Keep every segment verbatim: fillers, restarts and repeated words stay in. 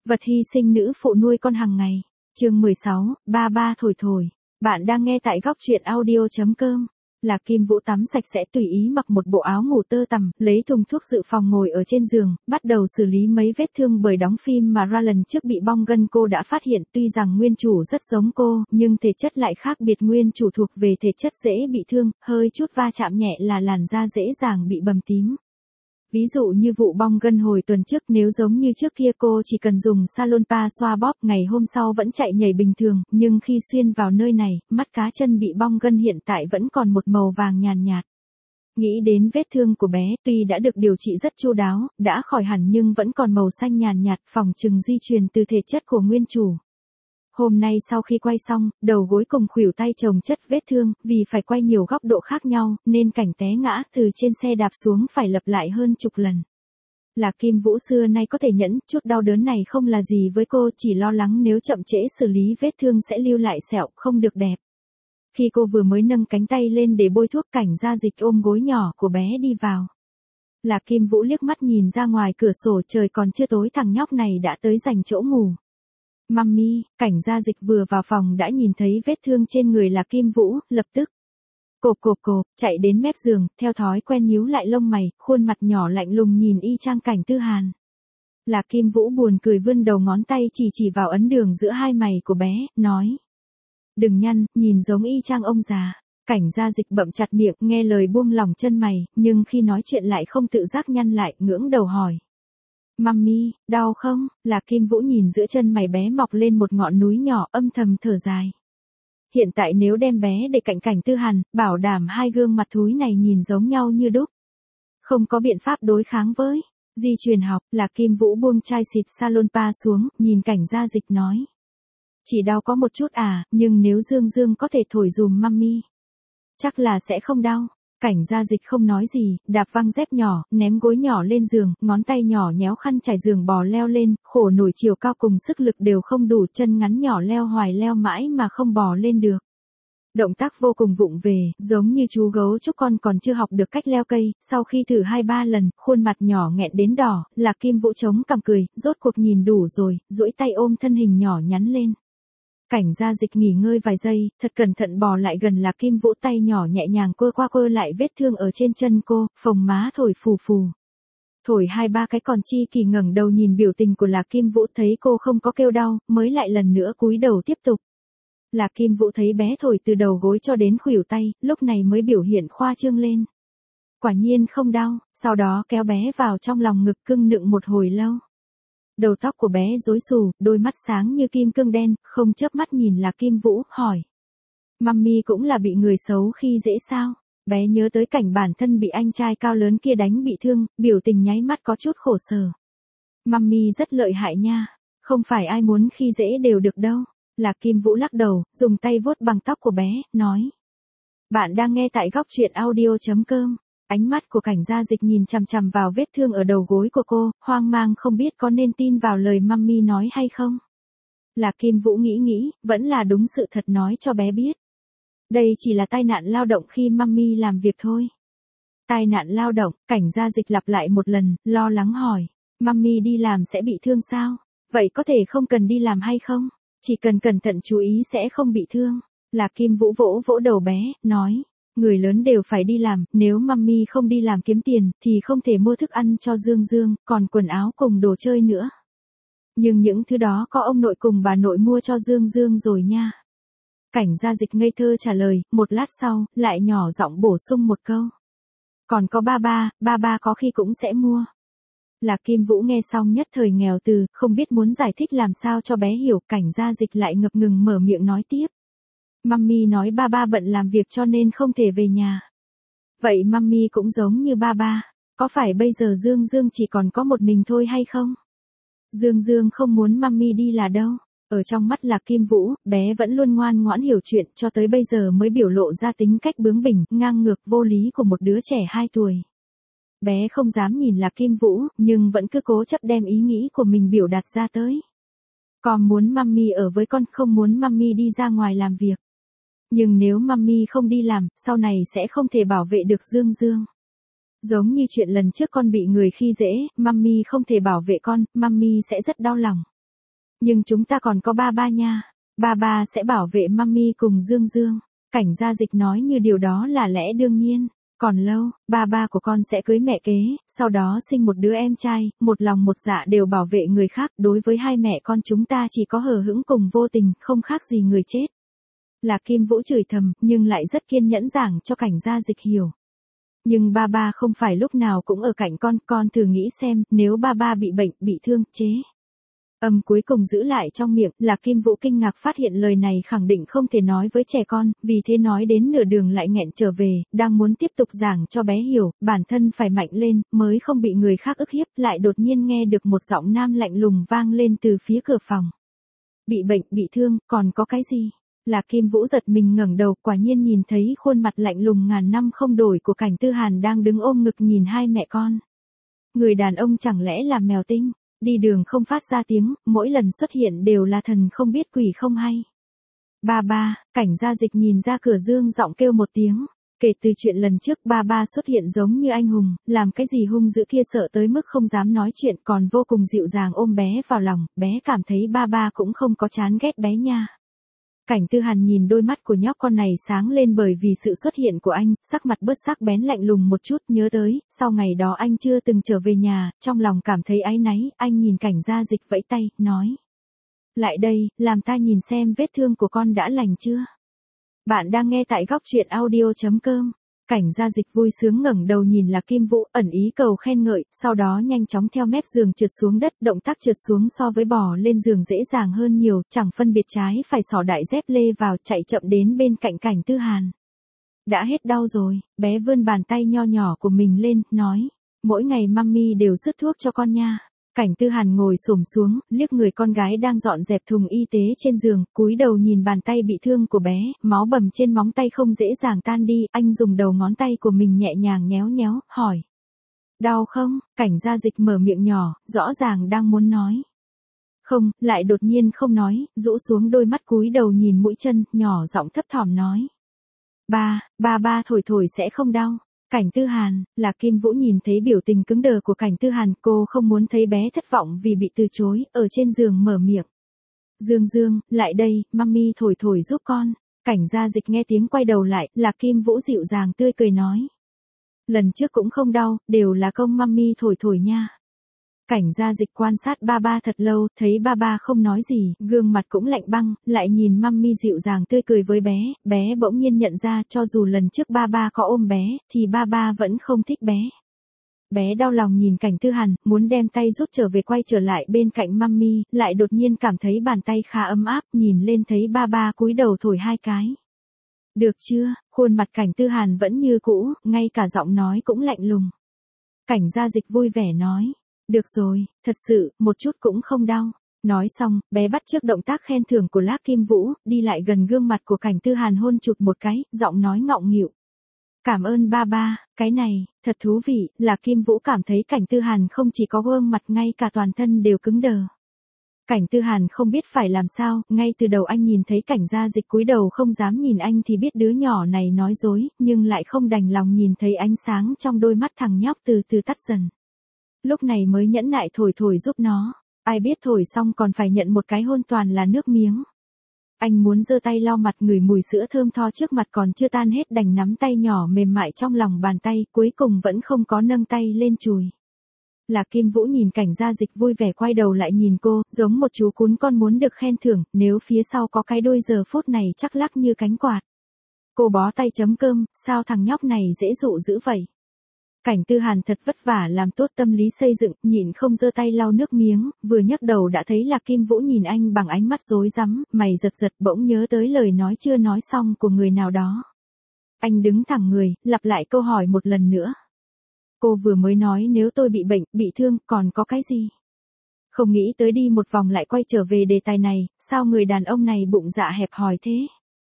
Vật hy sinh nữ phụ nuôi con hàng ngày. Chương mười sáu, ba ba thổi thổi. Bạn đang nghe tại góc truyện audio chấm com. Lạc Kim Vũ tắm sạch sẽ tùy ý mặc một bộ áo ngủ tơ tằm, lấy thùng thuốc dự phòng ngồi ở trên giường, bắt đầu xử lý mấy vết thương bởi đóng phim mà ra lần trước bị bong gân. Cô đã phát hiện tuy rằng nguyên chủ rất giống cô, nhưng thể chất lại khác biệt. Nguyên chủ thuộc về thể chất dễ bị thương, hơi chút va chạm nhẹ là làn da dễ dàng bị bầm tím. Ví dụ như vụ bong gân hồi tuần trước, nếu giống như trước kia cô chỉ cần dùng Salonpa xoa bóp, ngày hôm sau vẫn chạy nhảy bình thường, nhưng khi xuyên vào nơi này, mắt cá chân bị bong gân hiện tại vẫn còn một màu vàng nhàn nhạt. Nghĩ đến vết thương của bé, tuy đã được điều trị rất chu đáo, đã khỏi hẳn nhưng vẫn còn màu xanh nhàn nhạt, phỏng chừng di truyền từ thể chất của nguyên chủ. Hôm nay sau khi quay xong, đầu gối cùng khuỷu tay chồng chất vết thương, vì phải quay nhiều góc độ khác nhau, nên cảnh té ngã từ trên xe đạp xuống phải lặp lại hơn chục lần. Lạc Kim Vũ xưa nay có thể nhẫn, chút đau đớn này không là gì với cô, chỉ lo lắng nếu chậm trễ xử lý vết thương sẽ lưu lại sẹo, không được đẹp. Khi cô vừa mới nâng cánh tay lên để bôi thuốc, Cảnh Gia Dịch ôm gối nhỏ của bé đi vào. Lạc Kim Vũ liếc mắt nhìn ra ngoài cửa sổ, trời còn chưa tối thằng nhóc này đã tới giành chỗ ngủ. Mummy, Cảnh Gia Dịch vừa vào phòng đã nhìn thấy vết thương trên người Lạc Kim Vũ, lập tức cộp cộp cộp, chạy đến mép giường, theo thói quen nhíu lại lông mày, khuôn mặt nhỏ lạnh lùng nhìn y chang Cảnh Tư Hàn. Lạc Kim Vũ buồn cười vươn đầu ngón tay chỉ chỉ vào ấn đường giữa hai mày của bé, nói: "Đừng nhăn, nhìn giống y chang ông già." Cảnh Gia Dịch bậm chặt miệng, nghe lời buông lỏng chân mày, nhưng khi nói chuyện lại không tự giác nhăn lại, ngưỡng đầu hỏi: "Mummy, đau không?" Lạc Kim Vũ nhìn giữa chân mày bé mọc lên một ngọn núi nhỏ, âm thầm thở dài. Hiện tại nếu đem bé để cạnh Cảnh Tư Hàn, bảo đảm hai gương mặt thúi này nhìn giống nhau như đúc. Không có biện pháp đối kháng với di truyền học. Lạc Kim Vũ buông chai xịt Salonpa xuống, nhìn Cảnh Gia Dịch nói: "Chỉ đau có một chút à, nhưng nếu Dương Dương có thể thổi dùm Mummy, chắc là sẽ không đau." Cảnh Gia Dịch không nói gì, đạp văng dép nhỏ, ném gối nhỏ lên giường, ngón tay nhỏ nhéo khăn trải giường bò leo lên, khổ nổi chiều cao cùng sức lực đều không đủ, chân ngắn nhỏ leo hoài leo mãi mà không bò lên được. Động tác vô cùng vụng về, giống như chú gấu trúc con còn chưa học được cách leo cây. Sau khi thử hai ba lần, khuôn mặt nhỏ nghẹn đến đỏ, Lạc Kim Vũ chống cằm cười, rốt cuộc nhìn đủ rồi, duỗi tay ôm thân hình nhỏ nhắn lên. Cảnh Gia Dịch nghỉ ngơi vài giây, thật cẩn thận bò lại gần Lạc Kim Vũ, tay nhỏ nhẹ nhàng quơ qua quơ lại vết thương ở trên chân cô, phồng má thổi phù phù. Thổi hai ba cái còn chi kỳ ngẩng đầu nhìn biểu tình của Lạc Kim Vũ, thấy cô không có kêu đau, mới lại lần nữa cúi đầu tiếp tục. Lạc Kim Vũ thấy bé thổi từ đầu gối cho đến khuỷu tay, lúc này mới biểu hiện khoa trương lên. Quả nhiên không đau, sau đó kéo bé vào trong lòng ngực cưng nựng một hồi lâu. Đầu tóc của bé rối xù, đôi mắt sáng như kim cương đen, không chớp mắt nhìn Lạc Kim Vũ, hỏi: "Mummy cũng là bị người xấu khi dễ sao?" Bé nhớ tới cảnh bản thân bị anh trai cao lớn kia đánh bị thương, biểu tình nháy mắt có chút khổ sở. "Mummy rất lợi hại nha, không phải ai muốn khi dễ đều được đâu." Lạc Kim Vũ lắc đầu, dùng tay vuốt bằng tóc của bé, nói: "Bạn đang nghe tại góc truyện audio chấm com." Ánh mắt của Cảnh Gia Dịch nhìn chằm chằm vào vết thương ở đầu gối của cô, hoang mang không biết có nên tin vào lời Mummy nói hay không. Lạc Kim Vũ nghĩ nghĩ, vẫn là đúng sự thật nói cho bé biết. Đây chỉ là tai nạn lao động khi Mummy làm việc thôi. Tai nạn lao động, Cảnh Gia Dịch lặp lại một lần, lo lắng hỏi: "Mummy đi làm sẽ bị thương sao? Vậy có thể không cần đi làm hay không? Chỉ cần cẩn thận chú ý sẽ không bị thương." Lạc Kim Vũ vỗ vỗ đầu bé, nói: "Người lớn đều phải đi làm, nếu Mummy không đi làm kiếm tiền, thì không thể mua thức ăn cho Dương Dương, còn quần áo cùng đồ chơi nữa. Nhưng những thứ đó có ông nội cùng bà nội mua cho Dương Dương rồi nha." Cảnh Gia Dịch ngây thơ trả lời, một lát sau, lại nhỏ giọng bổ sung một câu: "Còn có ba ba, ba ba có khi cũng sẽ mua." Lạc Kim Vũ nghe xong nhất thời nghèo từ, không biết muốn giải thích làm sao cho bé hiểu. Cảnh Gia Dịch lại ngập ngừng mở miệng nói tiếp: "Mummy nói ba ba bận làm việc cho nên không thể về nhà. Vậy Mummy cũng giống như ba ba, có phải bây giờ Dương Dương chỉ còn có một mình thôi hay không? Dương Dương không muốn Mummy đi là đâu." Ở trong mắt Lạc Kim Vũ, bé vẫn luôn ngoan ngoãn hiểu chuyện, cho tới bây giờ mới biểu lộ ra tính cách bướng bỉnh, ngang ngược, vô lý của một đứa trẻ hai tuổi. Bé không dám nhìn Lạc Kim Vũ, nhưng vẫn cứ cố chấp đem ý nghĩ của mình biểu đạt ra tới. "Con muốn Mummy ở với con, không muốn Mummy đi ra ngoài làm việc. Nhưng nếu Mummy không đi làm, sau này sẽ không thể bảo vệ được Dương Dương. Giống như chuyện lần trước con bị người khi dễ, Mummy không thể bảo vệ con, Mummy sẽ rất đau lòng." Nhưng chúng ta còn có ba ba nha. Ba ba sẽ bảo vệ mummy cùng Dương Dương. Cảnh Gia Dịch nói như điều đó là lẽ đương nhiên. Còn lâu, ba ba của con sẽ cưới mẹ kế, sau đó sinh một đứa em trai, một lòng một dạ đều bảo vệ người khác. Đối với hai mẹ con chúng ta chỉ có hờ hững cùng vô tình, không khác gì người chết. Lạc Kim Vũ chửi thầm, nhưng lại rất kiên nhẫn giảng cho Cảnh Gia Dịch hiểu. Nhưng ba ba không phải lúc nào cũng ở cạnh con, con thử nghĩ xem, nếu ba ba bị bệnh, bị thương, chế. Âm cuối cùng giữ lại trong miệng, Lạc Kim Vũ kinh ngạc phát hiện lời này khẳng định không thể nói với trẻ con, vì thế nói đến nửa đường lại nghẹn trở về, đang muốn tiếp tục giảng cho bé hiểu, bản thân phải mạnh lên, mới không bị người khác ức hiếp, lại đột nhiên nghe được một giọng nam lạnh lùng vang lên từ phía cửa phòng. Bị bệnh, bị thương, còn có cái gì? Lạc Kim Vũ giật mình ngẩng đầu, quả nhiên nhìn thấy khuôn mặt lạnh lùng ngàn năm không đổi của Cảnh Tư Hàn đang đứng ôm ngực nhìn hai mẹ con. Người đàn ông chẳng lẽ là mèo tinh, đi đường không phát ra tiếng, mỗi lần xuất hiện đều là thần không biết quỷ không hay. Ba ba, Cảnh Gia Dịch nhìn ra cửa dương giọng kêu một tiếng. Kể từ chuyện lần trước ba ba xuất hiện giống như anh hùng, làm cái gì hung dữ kia sợ tới mức không dám nói chuyện, còn vô cùng dịu dàng ôm bé vào lòng, bé cảm thấy ba ba cũng không có chán ghét bé nha. Cảnh Tư Hàn nhìn đôi mắt của nhóc con này sáng lên bởi vì sự xuất hiện của anh, sắc mặt bớt sắc bén lạnh lùng một chút, nhớ tới, sau ngày đó anh chưa từng trở về nhà, trong lòng cảm thấy áy náy, anh nhìn Cảnh Gia Dịch vẫy tay, nói. Lại đây, làm ta nhìn xem vết thương của con đã lành chưa. Bạn đang nghe tại góc truyện audio chấm com. Cảnh Gia Dịch vui sướng ngẩng đầu nhìn Lạc Kim Vũ, ẩn ý cầu khen ngợi, sau đó nhanh chóng theo mép giường trượt xuống đất, động tác trượt xuống so với bò lên giường dễ dàng hơn nhiều, chẳng phân biệt trái phải xỏ đại dép lê vào, chạy chậm đến bên cạnh Cảnh Tư Hàn. Đã hết đau rồi, bé vươn bàn tay nho nhỏ của mình lên, nói, mỗi ngày mummy đều rứt thuốc cho con nha. Cảnh Tư Hàn ngồi xổm xuống, liếc người con gái đang dọn dẹp thùng y tế trên giường, cúi đầu nhìn bàn tay bị thương của bé, máu bầm trên móng tay không dễ dàng tan đi, anh dùng đầu ngón tay của mình nhẹ nhàng nhéo nhéo, hỏi. Đau không? Cảnh Gia Dịch mở miệng nhỏ, rõ ràng đang muốn nói. Không, lại đột nhiên không nói, rũ xuống đôi mắt cúi đầu nhìn mũi chân, nhỏ giọng thấp thỏm nói. Ba, ba ba thổi thổi sẽ không đau. Cảnh Tư Hàn, Lạc Kim Vũ nhìn thấy biểu tình cứng đờ của Cảnh Tư Hàn, cô không muốn thấy bé thất vọng vì bị từ chối, ở trên giường mở miệng. Dương Dương, lại đây, mummy thổi thổi giúp con. Cảnh Gia Dịch nghe tiếng quay đầu lại, Lạc Kim Vũ dịu dàng tươi cười nói. Lần trước cũng không đau, đều là công mummy thổi thổi nha. Cảnh Gia Dịch quan sát ba ba thật lâu, thấy ba ba không nói gì, gương mặt cũng lạnh băng, lại nhìn mummy dịu dàng tươi cười với bé, bé bỗng nhiên nhận ra cho dù lần trước ba ba có ôm bé, thì ba ba vẫn không thích bé. Bé đau lòng nhìn Cảnh Tư Hàn, muốn đem tay rút trở về quay trở lại bên cạnh mummy, lại đột nhiên cảm thấy bàn tay khá ấm áp, nhìn lên thấy ba ba cúi đầu thổi hai cái. Được chưa, khuôn mặt Cảnh Tư Hàn vẫn như cũ, ngay cả giọng nói cũng lạnh lùng. Cảnh Gia Dịch vui vẻ nói. Được rồi, thật sự, một chút cũng không đau. Nói xong, bé bắt chước động tác khen thưởng của Lạc Kim Vũ, đi lại gần gương mặt của Cảnh Tư Hàn hôn chụp một cái, giọng nói ngọng nghịu. Cảm ơn ba ba, cái này, thật thú vị, Lạc Kim Vũ cảm thấy Cảnh Tư Hàn không chỉ có gương mặt ngay cả toàn thân đều cứng đờ. Cảnh Tư Hàn không biết phải làm sao, ngay từ đầu anh nhìn thấy Cảnh Gia Dịch cúi đầu không dám nhìn anh thì biết đứa nhỏ này nói dối, nhưng lại không đành lòng nhìn thấy ánh sáng trong đôi mắt thằng nhóc từ từ tắt dần. Lúc này mới nhẫn nại thổi thổi giúp nó, ai biết thổi xong còn phải nhận một cái hôn toàn là nước miếng. Anh muốn giơ tay lau mặt ngửi mùi sữa thơm tho trước mặt còn chưa tan hết đành nắm tay nhỏ mềm mại trong lòng bàn tay, cuối cùng vẫn không có nâng tay lên chùi. Lạc Kim Vũ nhìn Cảnh Gia Dịch vui vẻ quay đầu lại nhìn cô, giống một chú cún con muốn được khen thưởng, nếu phía sau có cái đuôi giờ phút này chắc lắc như cánh quạt. Cô bó tay chấm cơm, sao thằng nhóc này dễ dụ dữ vậy? Cảnh Tư Hàn thật vất vả làm tốt tâm lý xây dựng, nhịn không giơ tay lau nước miếng, vừa nhấc đầu đã thấy Lạc Kim Vũ nhìn anh bằng ánh mắt rối rắm, mày giật giật bỗng nhớ tới lời nói chưa nói xong của người nào đó. Anh đứng thẳng người, lặp lại câu hỏi một lần nữa. Cô vừa mới nói nếu tôi bị bệnh, bị thương, còn có cái gì? Không nghĩ tới đi một vòng lại quay trở về đề tài này, sao người đàn ông này bụng dạ hẹp hòi thế?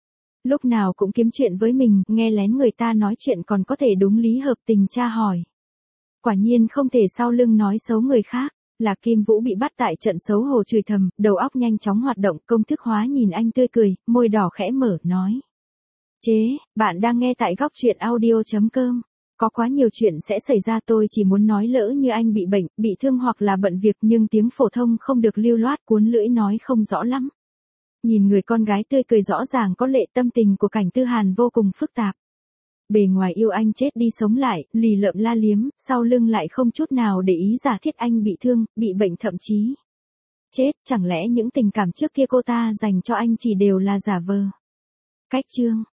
Lúc nào cũng kiếm chuyện với mình, nghe lén người ta nói chuyện còn có thể đúng lý hợp tình tra hỏi. Quả nhiên không thể sau lưng nói xấu người khác. Lạc Kim Vũ bị bắt tại trận xấu hổ chửi thầm, đầu óc nhanh chóng hoạt động, công thức hóa nhìn anh tươi cười, môi đỏ khẽ mở, nói. Chế, bạn đang nghe tại góc truyện audio chấm com. Có quá nhiều chuyện sẽ xảy ra, tôi chỉ muốn nói lỡ như anh bị bệnh, bị thương hoặc là bận việc, nhưng tiếng phổ thông không được lưu loát, cuốn lưỡi nói không rõ lắm. Nhìn người con gái tươi cười rõ ràng có lệ, tâm tình của Cảnh Tư Hàn vô cùng phức tạp. Bề ngoài yêu anh chết đi sống lại, lì lợm la liếm, sau lưng lại không chút nào để ý giả thiết anh bị thương, bị bệnh, thậm chí chết. Chẳng lẽ những tình cảm trước kia cô ta dành cho anh chỉ đều là giả vờ? Cách chương